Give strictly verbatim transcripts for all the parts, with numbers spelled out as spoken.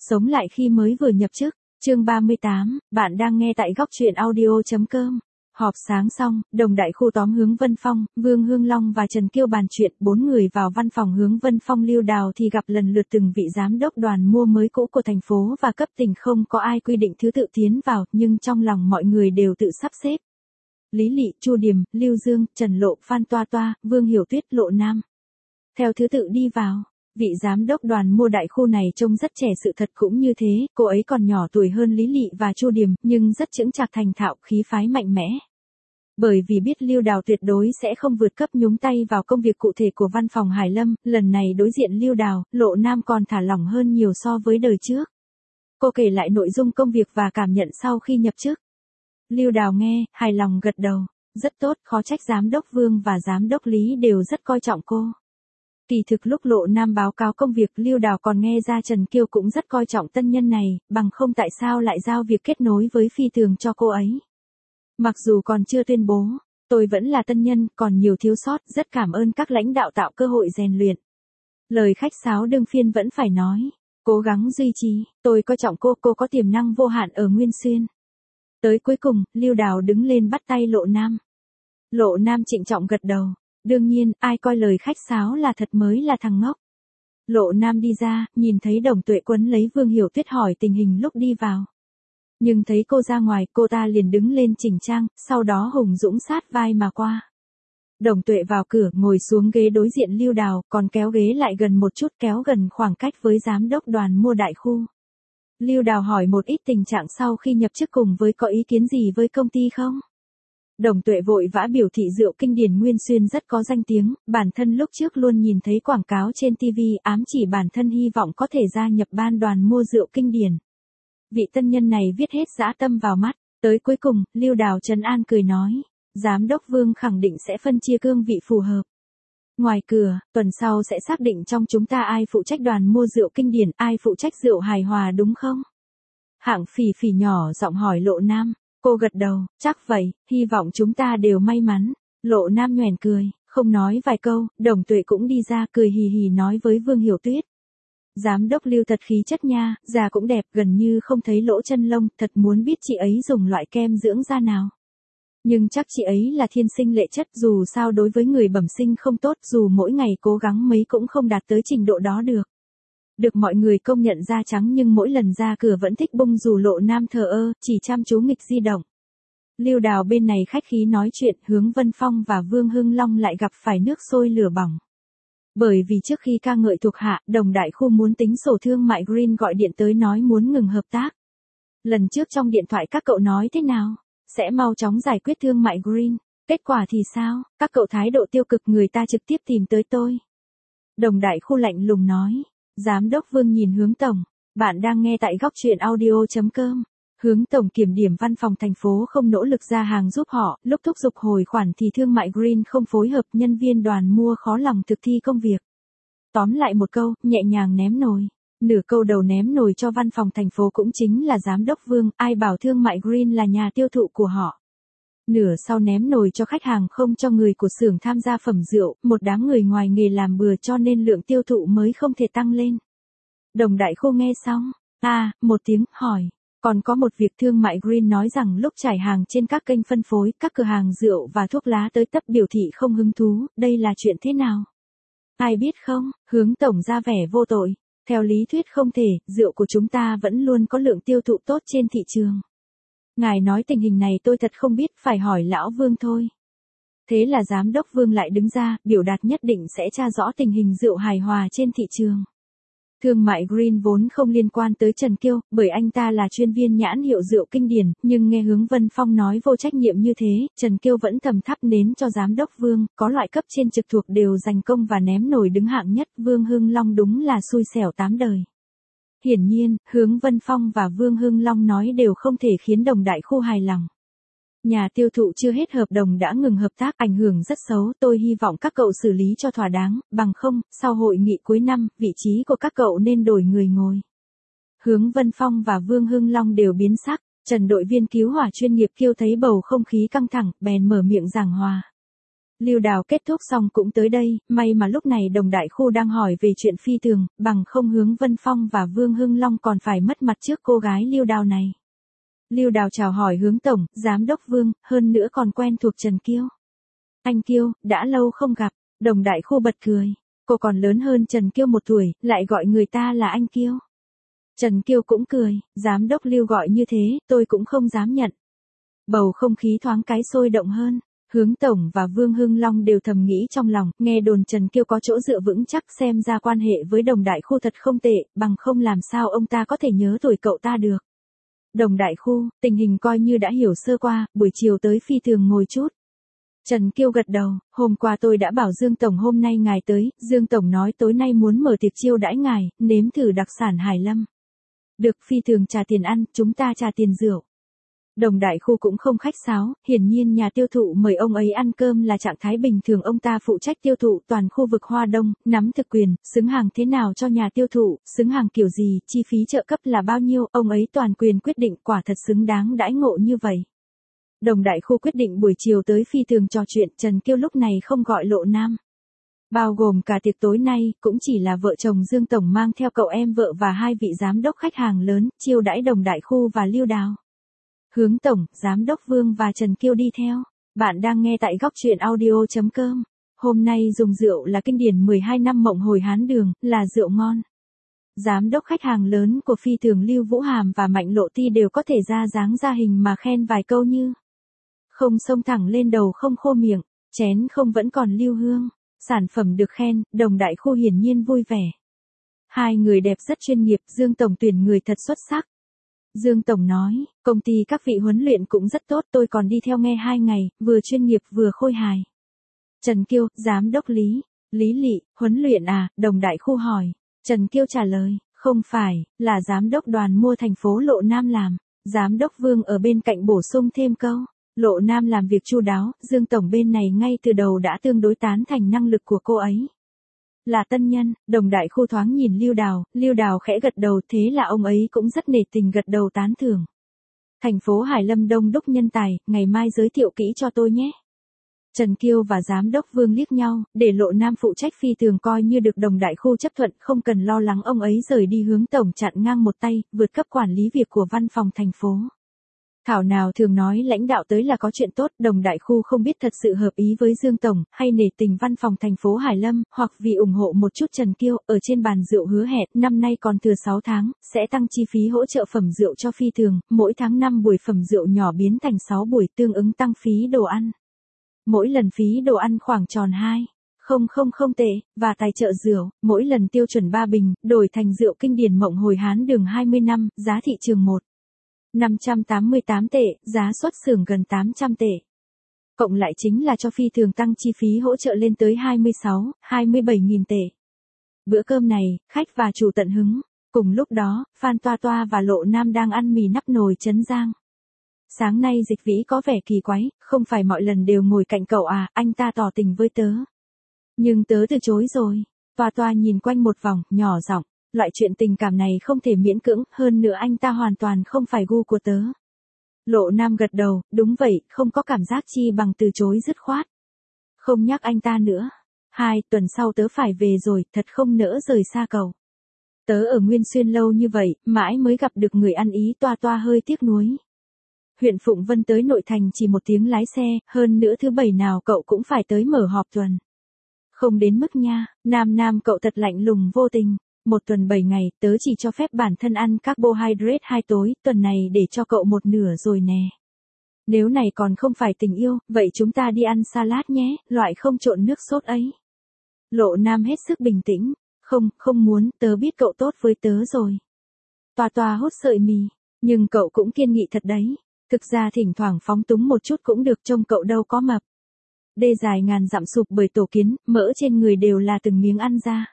Sống lại khi mới vừa nhập chức, chương ba mươi tám, bạn đang nghe tại góc truyện audio.com. Họp sáng xong, Đồng Đại Khu tóm Hướng Vân Phong, Vương Hương Long và Trần Kiêu bàn chuyện, bốn người vào văn phòng Hướng Vân Phong lưu đào thì gặp lần lượt từng vị giám đốc đoàn mua mới cũ của thành phố và cấp tỉnh, không có ai quy định thứ tự tiến vào, nhưng trong lòng mọi người đều tự sắp xếp. Lý Lị, Chu Điềm, Lưu Dương, Trần Lộ, Phan Toa Toa, Vương Hiểu Tuyết, Lộ Nam. Theo thứ tự đi vào. Vị giám đốc đoàn mua đại khu này trông rất trẻ, sự thật cũng như thế, cô ấy còn nhỏ tuổi hơn Lý Lị và Chu Điềm, nhưng rất chững chạc thành thạo, khí phái mạnh mẽ. Bởi vì biết Lưu Đào tuyệt đối sẽ không vượt cấp nhúng tay vào công việc cụ thể của văn phòng Hải Lâm, lần này đối diện Lưu Đào, Lộ Nam còn thả lỏng hơn nhiều so với đời trước. Cô kể lại nội dung công việc và cảm nhận sau khi nhập chức. Lưu Đào nghe, hài lòng gật đầu, rất tốt, khó trách giám đốc Vương và giám đốc Lý đều rất coi trọng cô. Kỳ thực lúc Lộ Nam báo cáo công việc, Lưu Đào còn nghe ra Trần Kiêu cũng rất coi trọng tân nhân này, bằng không tại sao lại giao việc kết nối với phi tường cho cô ấy. Mặc dù còn chưa tuyên bố, tôi vẫn là tân nhân, còn nhiều thiếu sót, rất cảm ơn các lãnh đạo tạo cơ hội rèn luyện. Lời khách sáo đương phiên vẫn phải nói, cố gắng duy trì, tôi coi trọng cô, cô có tiềm năng vô hạn ở Nguyên Xuyên. Tới cuối cùng, Lưu Đào đứng lên bắt tay Lộ Nam. Lộ Nam trịnh trọng gật đầu. Đương nhiên, ai coi lời khách sáo là thật mới là thằng ngốc. Lộ Nam đi ra, nhìn thấy Đồng Tuệ quấn lấy Vương Hiểu Tuyết hỏi tình hình lúc đi vào. Nhưng thấy cô ra ngoài, cô ta liền đứng lên chỉnh trang, sau đó hùng dũng sát vai mà qua. Đồng Tuệ vào cửa, ngồi xuống ghế đối diện Lưu Đào, còn kéo ghế lại gần một chút, kéo gần khoảng cách với giám đốc đoàn mua đại khu. Lưu Đào hỏi một ít tình trạng sau khi nhập chức cùng với có ý kiến gì với công ty không? Đồng Tuệ vội vã biểu thị rượu Kinh Điển Nguyên Xuyên rất có danh tiếng, bản thân lúc trước luôn nhìn thấy quảng cáo trên ti vi, ám chỉ bản thân hy vọng có thể gia nhập ban đoàn mua rượu Kinh Điển. Vị tân nhân này viết hết dã tâm vào mắt, tới cuối cùng, Lưu Đào trấn an cười nói, giám đốc Vương khẳng định sẽ phân chia cương vị phù hợp. Ngoài cửa, tuần sau sẽ xác định trong chúng ta ai phụ trách đoàn mua rượu Kinh Điển, ai phụ trách rượu hài hòa đúng không? Hạng Phỉ Phỉ nhỏ giọng hỏi Lộ Nam. Cô gật đầu, chắc vậy, hy vọng chúng ta đều may mắn. Lộ Nam nhoẻn cười, không nói vài câu, Đồng Tuệ cũng đi ra cười hì hì nói với Vương Hiểu Tuyết. Giám đốc Lưu thật khí chất nha, da cũng đẹp, gần như không thấy lỗ chân lông, thật muốn biết chị ấy dùng loại kem dưỡng da nào. Nhưng chắc chị ấy là thiên sinh lệ chất, dù sao đối với người bẩm sinh không tốt, dù mỗi ngày cố gắng mấy cũng không đạt tới trình độ đó được. Được mọi người công nhận da trắng nhưng mỗi lần ra cửa vẫn thích bung dù. Lộ Nam thờ ơ, chỉ chăm chú nghịch di động. Lưu Đào bên này khách khí nói chuyện, Hướng Vân Phong và Vương Hưng Long lại gặp phải nước sôi lửa bỏng. Bởi vì trước khi ca ngợi thuộc hạ, Đồng Đại Khu muốn tính sổ thương mại Green gọi điện tới nói muốn ngừng hợp tác. Lần trước trong điện thoại các cậu nói thế nào? Sẽ mau chóng giải quyết thương mại Green. Kết quả thì sao? Các cậu thái độ tiêu cực, người ta trực tiếp tìm tới tôi. Đồng Đại Khu lạnh lùng nói. Giám đốc Vương nhìn Hướng Tổng, bạn đang nghe tại góc truyện audio.com. Hướng Tổng kiểm điểm văn phòng thành phố không nỗ lực ra hàng giúp họ, lúc thúc giục hồi khoản thì thương mại Green không phối hợp, nhân viên đoàn mua khó lòng thực thi công việc. Tóm lại một câu, nhẹ nhàng ném nồi. Nửa câu đầu ném nồi cho văn phòng thành phố cũng chính là giám đốc Vương, ai bảo thương mại Green là nhà tiêu thụ của họ. Nửa sau ném nồi cho khách hàng, không cho người của xưởng tham gia phẩm rượu, một đám người ngoài nghề làm bừa cho nên lượng tiêu thụ mới không thể tăng lên. Đồng Đại Khu nghe xong, à, một tiếng, hỏi, còn có một việc thương mại Green nói rằng lúc trải hàng trên các kênh phân phối, các cửa hàng rượu và thuốc lá tới tấp biểu thị không hứng thú, đây là chuyện thế nào? Ai biết không? Hướng Tổng ra vẻ vô tội, theo lý thuyết không thể, rượu của chúng ta vẫn luôn có lượng tiêu thụ tốt trên thị trường. Ngài nói tình hình này tôi thật không biết, phải hỏi lão Vương thôi. Thế là giám đốc Vương lại đứng ra, biểu đạt nhất định sẽ tra rõ tình hình rượu hài hòa trên thị trường. Thương mại Green vốn không liên quan tới Trần Kiêu, bởi anh ta là chuyên viên nhãn hiệu rượu Kinh Điển, nhưng nghe Hướng Vân Phong nói vô trách nhiệm như thế, Trần Kiêu vẫn thầm thắp nến cho giám đốc Vương, có loại cấp trên trực thuộc đều giành công và ném nổi đứng hạng nhất, Vương Hưng Long đúng là xui xẻo tám đời. Hiển nhiên, Hướng Vân Phong và Vương Hưng Long nói đều không thể khiến Đồng Đại Khu hài lòng. Nhà tiêu thụ chưa hết hợp đồng đã ngừng hợp tác, ảnh hưởng rất xấu, tôi hy vọng các cậu xử lý cho thỏa đáng, bằng không, sau hội nghị cuối năm, vị trí của các cậu nên đổi người ngồi. Hướng Vân Phong và Vương Hưng Long đều biến sắc, Trần đội viên cứu hỏa chuyên nghiệp Kiêu thấy bầu không khí căng thẳng, bèn mở miệng giảng hòa. Lưu Đào kết thúc xong cũng tới đây, may mà lúc này Đồng Đại Khu đang hỏi về chuyện phi tường, bằng không Hướng Vân Phong và Vương Hưng Long còn phải mất mặt trước cô gái Lưu Đào này. Lưu Đào chào hỏi Hướng Tổng, Giám đốc Vương, hơn nữa còn quen thuộc Trần Kiêu. Anh Kiêu, đã lâu không gặp, Đồng Đại Khu bật cười. Cô còn lớn hơn Trần Kiêu một tuổi, lại gọi người ta là anh Kiêu. Trần Kiêu cũng cười, Giám đốc Lưu gọi như thế, tôi cũng không dám nhận. Bầu không khí thoáng cái sôi động hơn. Hướng Tổng và Vương Hưng Long đều thầm nghĩ trong lòng, nghe đồn Trần Kiêu có chỗ dựa vững chắc xem ra quan hệ với Đồng Đại Khu thật không tệ, bằng không làm sao ông ta có thể nhớ tuổi cậu ta được. Đồng Đại Khu, tình hình coi như đã hiểu sơ qua, buổi chiều tới phi tường ngồi chút. Trần Kiêu gật đầu, hôm qua tôi đã bảo Dương Tổng hôm nay ngài tới, Dương Tổng nói tối nay muốn mở tiệc chiêu đãi ngài, nếm thử đặc sản Hải Lâm. Được, phi tường trả tiền ăn, chúng ta trả tiền rượu. Đồng Đại Khu cũng không khách sáo, hiển nhiên nhà tiêu thụ mời ông ấy ăn cơm là trạng thái bình thường, ông ta phụ trách tiêu thụ toàn khu vực Hoa Đông, nắm thực quyền, xứng hàng thế nào cho nhà tiêu thụ, xứng hàng kiểu gì, chi phí trợ cấp là bao nhiêu, ông ấy toàn quyền quyết định, quả thật xứng đáng đãi ngộ như vậy. Đồng Đại Khu quyết định buổi chiều tới phi tường trò chuyện, Trần Kiêu lúc này không gọi Lộ Nam. Bao gồm cả tiệc tối nay, cũng chỉ là vợ chồng Dương Tổng mang theo cậu em vợ và hai vị giám đốc khách hàng lớn, chiêu đãi Đồng Đại Khu và Lưu Đào. Hướng Tổng, Giám đốc Vương và Trần Kiêu đi theo. Bạn đang nghe tại góc truyện audio.com. Hôm nay dùng rượu là kinh điển mười hai năm Mộng Hồi Hán Đường, là rượu ngon. Giám đốc khách hàng lớn của phi tường Lưu Vũ Hàm và Mạnh Lộ Ti đều có thể ra dáng ra hình mà khen vài câu như không xông thẳng lên đầu không khô miệng, chén không vẫn còn lưu hương. Sản phẩm được khen, Đồng Đại Khu hiển nhiên vui vẻ. Hai người đẹp rất chuyên nghiệp, Dương Tổng tuyển người thật xuất sắc. Dương Tổng nói, công ty các vị huấn luyện cũng rất tốt, tôi còn đi theo nghe hai ngày, vừa chuyên nghiệp vừa khôi hài. Trần Kiêu, Giám đốc Lý, Lý Lị, huấn luyện à, Đồng Đại Khu hỏi. Trần Kiêu trả lời, không phải, là Giám đốc đoàn mua thành phố Lộ Nam làm. Giám đốc Vương ở bên cạnh bổ sung thêm câu. Lộ Nam làm việc chu đáo, Dương Tổng bên này ngay từ đầu đã tương đối tán thành năng lực của cô ấy. Là tân nhân, Đồng Đại Khu thoáng nhìn Lưu Đào, Lưu Đào khẽ gật đầu, thế là ông ấy cũng rất nể tình gật đầu tán thưởng. Thành phố Hải Lâm đông đúc nhân tài, ngày mai giới thiệu kỹ cho tôi nhé. Trần Kiêu và Giám đốc Vương liếc nhau, để Lộ Nam phụ trách phi tường coi như được Đồng Đại Khu chấp thuận, không cần lo lắng ông ấy rời đi. Hướng Tổng chặn ngang một tay, vượt cấp quản lý việc của văn phòng thành phố. Thảo nào thường nói lãnh đạo tới là có chuyện tốt, Đồng Đại Khu không biết thật sự hợp ý với Dương Tổng, hay nể tình văn phòng thành phố Hải Lâm, hoặc vì ủng hộ một chút Trần Kiêu, ở trên bàn rượu hứa hẹn, năm nay còn thừa sáu tháng, sẽ tăng chi phí hỗ trợ phẩm rượu cho phi tường, mỗi tháng năm buổi phẩm rượu nhỏ biến thành sáu buổi, tương ứng tăng phí đồ ăn. Mỗi lần phí đồ ăn khoảng tròn hai không không không tệ, và tài trợ rượu, mỗi lần tiêu chuẩn ba bình, đổi thành rượu kinh điển Mộng Hồi Hán Đường hai mươi năm, giá thị trường một năm trăm tám mươi tám tệ, giá xuất xưởng gần tám trăm tệ. Cộng lại chính là cho phi tường tăng chi phí hỗ trợ lên tới hai mươi sáu, hai mươi bảy nghìn tệ. Bữa cơm này, khách và chủ tận hứng. Cùng lúc đó, Phan Toa Toa và Lộ Nam đang ăn mì nắp nồi Trấn Giang. Sáng nay Dịch Vĩ có vẻ kỳ quái, không phải mọi lần đều ngồi cạnh cậu à, anh ta tỏ tình với tớ. Nhưng tớ từ chối rồi. Toa Toa nhìn quanh một vòng, nhỏ giọng. Loại chuyện tình cảm này không thể miễn cưỡng, hơn nữa anh ta hoàn toàn không phải gu của tớ. Lộ Nam gật đầu, đúng vậy, không có cảm giác chi bằng từ chối dứt khoát. Không nhắc anh ta nữa. Hai tuần sau tớ phải về rồi, thật không nỡ rời xa cậu. Tớ ở Nguyên Xuyên lâu như vậy, mãi mới gặp được người ăn ý. Toa Toa hơi tiếc nuối. Huyện Phụng Vân tới nội thành chỉ một tiếng lái xe, hơn nữa thứ bảy nào cậu cũng phải tới mở họp tuần. Không đến mức nha, Nam Nam cậu thật lạnh lùng vô tình. Một tuần bảy ngày, tớ chỉ cho phép bản thân ăn carbohydrate hai tối, tuần này để cho cậu một nửa rồi nè. Nếu này còn không phải tình yêu, vậy chúng ta đi ăn salad nhé, loại không trộn nước sốt ấy. Lộ Nam hết sức bình tĩnh, không, không muốn, tớ biết cậu tốt với tớ rồi. Toa Toa hút sợi mì, nhưng cậu cũng kiên nghị thật đấy. Thực ra thỉnh thoảng phóng túng một chút cũng được, trông cậu đâu có mập. Đê dài ngàn dặm sụp bởi tổ kiến, mỡ trên người đều là từng miếng ăn ra.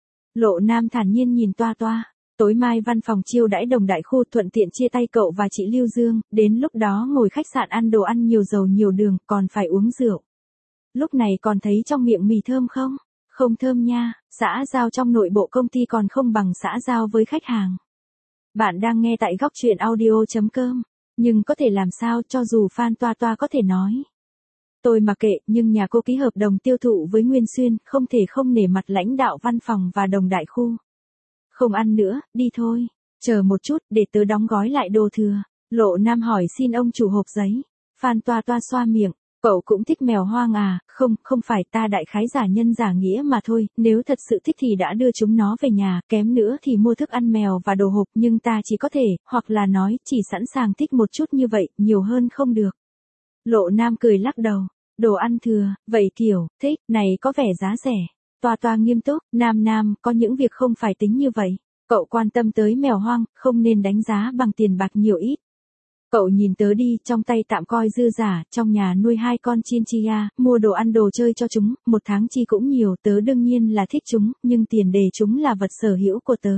Lộ Nam thản nhiên nhìn Toa Toa, tối mai văn phòng chiêu đãi Đồng Đại Khu, thuận tiện chia tay cậu và chị Lưu Dương, đến lúc đó ngồi khách sạn ăn đồ ăn nhiều dầu nhiều đường, còn phải uống rượu. Lúc này còn thấy trong miệng mì thơm không? Không thơm nha, xã giao trong nội bộ công ty còn không bằng xã giao với khách hàng. Bạn đang nghe tại góc truyện audio.com, nhưng có thể làm sao cho dù Phan Toa Toa có thể nói. Tôi mặc kệ, nhưng nhà cô ký hợp đồng tiêu thụ với Nguyên Xuyên, không thể không nể mặt lãnh đạo văn phòng và đồng đại khu. Không ăn nữa, đi thôi. Chờ một chút, để tớ đóng gói lại đồ thừa. Lộ Nam hỏi xin ông chủ hộp giấy. Phan Toa Toa xoa miệng. Cậu cũng thích mèo hoang à? Không, không phải, ta đại khái giả nhân giả nghĩa mà thôi, nếu thật sự thích thì đã đưa chúng nó về nhà, kém nữa thì mua thức ăn mèo và đồ hộp, nhưng ta chỉ có thể, hoặc là nói, chỉ sẵn sàng thích một chút như vậy, nhiều hơn không được. Lộ Nam cười lắc đầu. Đồ ăn thừa, vậy kiểu, thích, này có vẻ giá rẻ. Toa Toa nghiêm túc, Nam Nam, có những việc không phải tính như vậy. Cậu quan tâm tới mèo hoang, không nên đánh giá bằng tiền bạc nhiều ít. Cậu nhìn tớ đi, trong tay tạm coi dư giả, trong nhà nuôi hai con chinchilla, mua đồ ăn đồ chơi cho chúng, một tháng chi cũng nhiều, tớ đương nhiên là thích chúng, nhưng tiền đề chúng là vật sở hữu của tớ.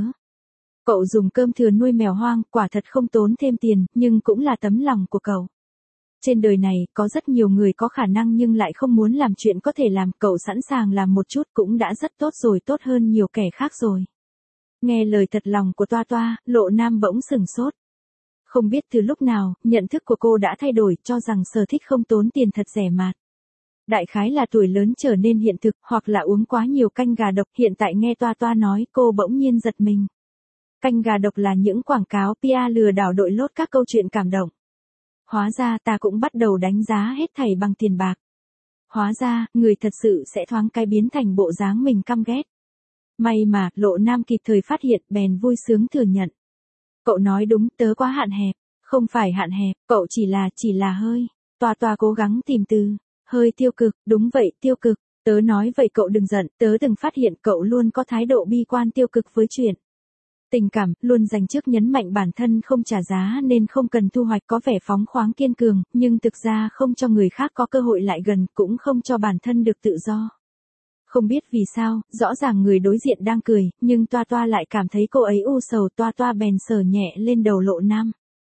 Cậu dùng cơm thừa nuôi mèo hoang, quả thật không tốn thêm tiền, nhưng cũng là tấm lòng của cậu. Trên đời này, có rất nhiều người có khả năng nhưng lại không muốn làm chuyện có thể làm, cậu sẵn sàng làm một chút cũng đã rất tốt rồi, tốt hơn nhiều kẻ khác rồi. Nghe lời thật lòng của Toa Toa, Lộ Nam bỗng sừng sốt. Không biết từ lúc nào, nhận thức của cô đã thay đổi, cho rằng sở thích không tốn tiền thật rẻ mạt. Đại khái là tuổi lớn trở nên hiện thực, hoặc là uống quá nhiều canh gà độc, hiện tại nghe Toa Toa nói, cô bỗng nhiên giật mình. Canh gà độc là những quảng cáo pê e lừa đảo đội lốt các câu chuyện cảm động. Hóa ra ta cũng bắt đầu đánh giá hết thảy bằng tiền bạc. Hóa ra, người thật sự sẽ thoáng cái biến thành bộ dáng mình căm ghét. May mà, Lộ Nam kịp thời phát hiện, bèn vui sướng thừa nhận. Cậu nói đúng, tớ quá hạn hẹp. Không phải hạn hẹp, cậu chỉ là, chỉ là hơi. Toa Toa cố gắng tìm từ. Hơi tiêu cực, đúng vậy, tiêu cực. Tớ nói vậy cậu đừng giận, tớ từng phát hiện cậu luôn có thái độ bi quan tiêu cực với chuyện. Tình cảm, luôn dành trước nhấn mạnh bản thân không trả giá nên không cần thu hoạch, có vẻ phóng khoáng kiên cường, nhưng thực ra không cho người khác có cơ hội lại gần, cũng không cho bản thân được tự do. Không biết vì sao, rõ ràng người đối diện đang cười, nhưng Toa Toa lại cảm thấy cô ấy u sầu. Toa Toa bèn sờ nhẹ lên đầu Lộ Nam.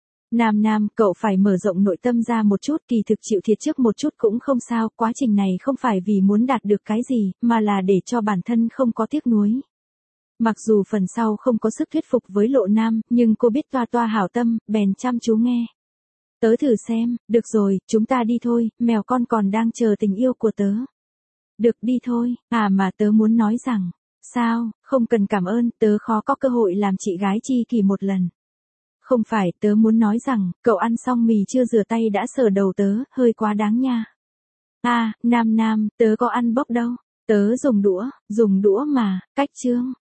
Nam Nam, cậu phải mở rộng nội tâm ra một chút, kỳ thực chịu thiệt trước một chút cũng không sao, quá trình này không phải vì muốn đạt được cái gì, mà là để cho bản thân không có tiếc nuối. Mặc dù phần sau không có sức thuyết phục với Lộ Nam, nhưng cô biết Toa Toa hảo tâm, bèn chăm chú nghe. Tớ thử xem, được rồi, chúng ta đi thôi, mèo con còn đang chờ tình yêu của tớ. Được đi thôi, à mà tớ muốn nói rằng, sao, không cần cảm ơn, tớ khó có cơ hội làm chị gái chi kỷ một lần. Không phải, tớ muốn nói rằng, cậu ăn xong mì chưa rửa tay đã sờ đầu tớ, hơi quá đáng nha. À, Nam Nam, tớ có ăn bốc đâu, tớ dùng đũa, dùng đũa mà, cách chương.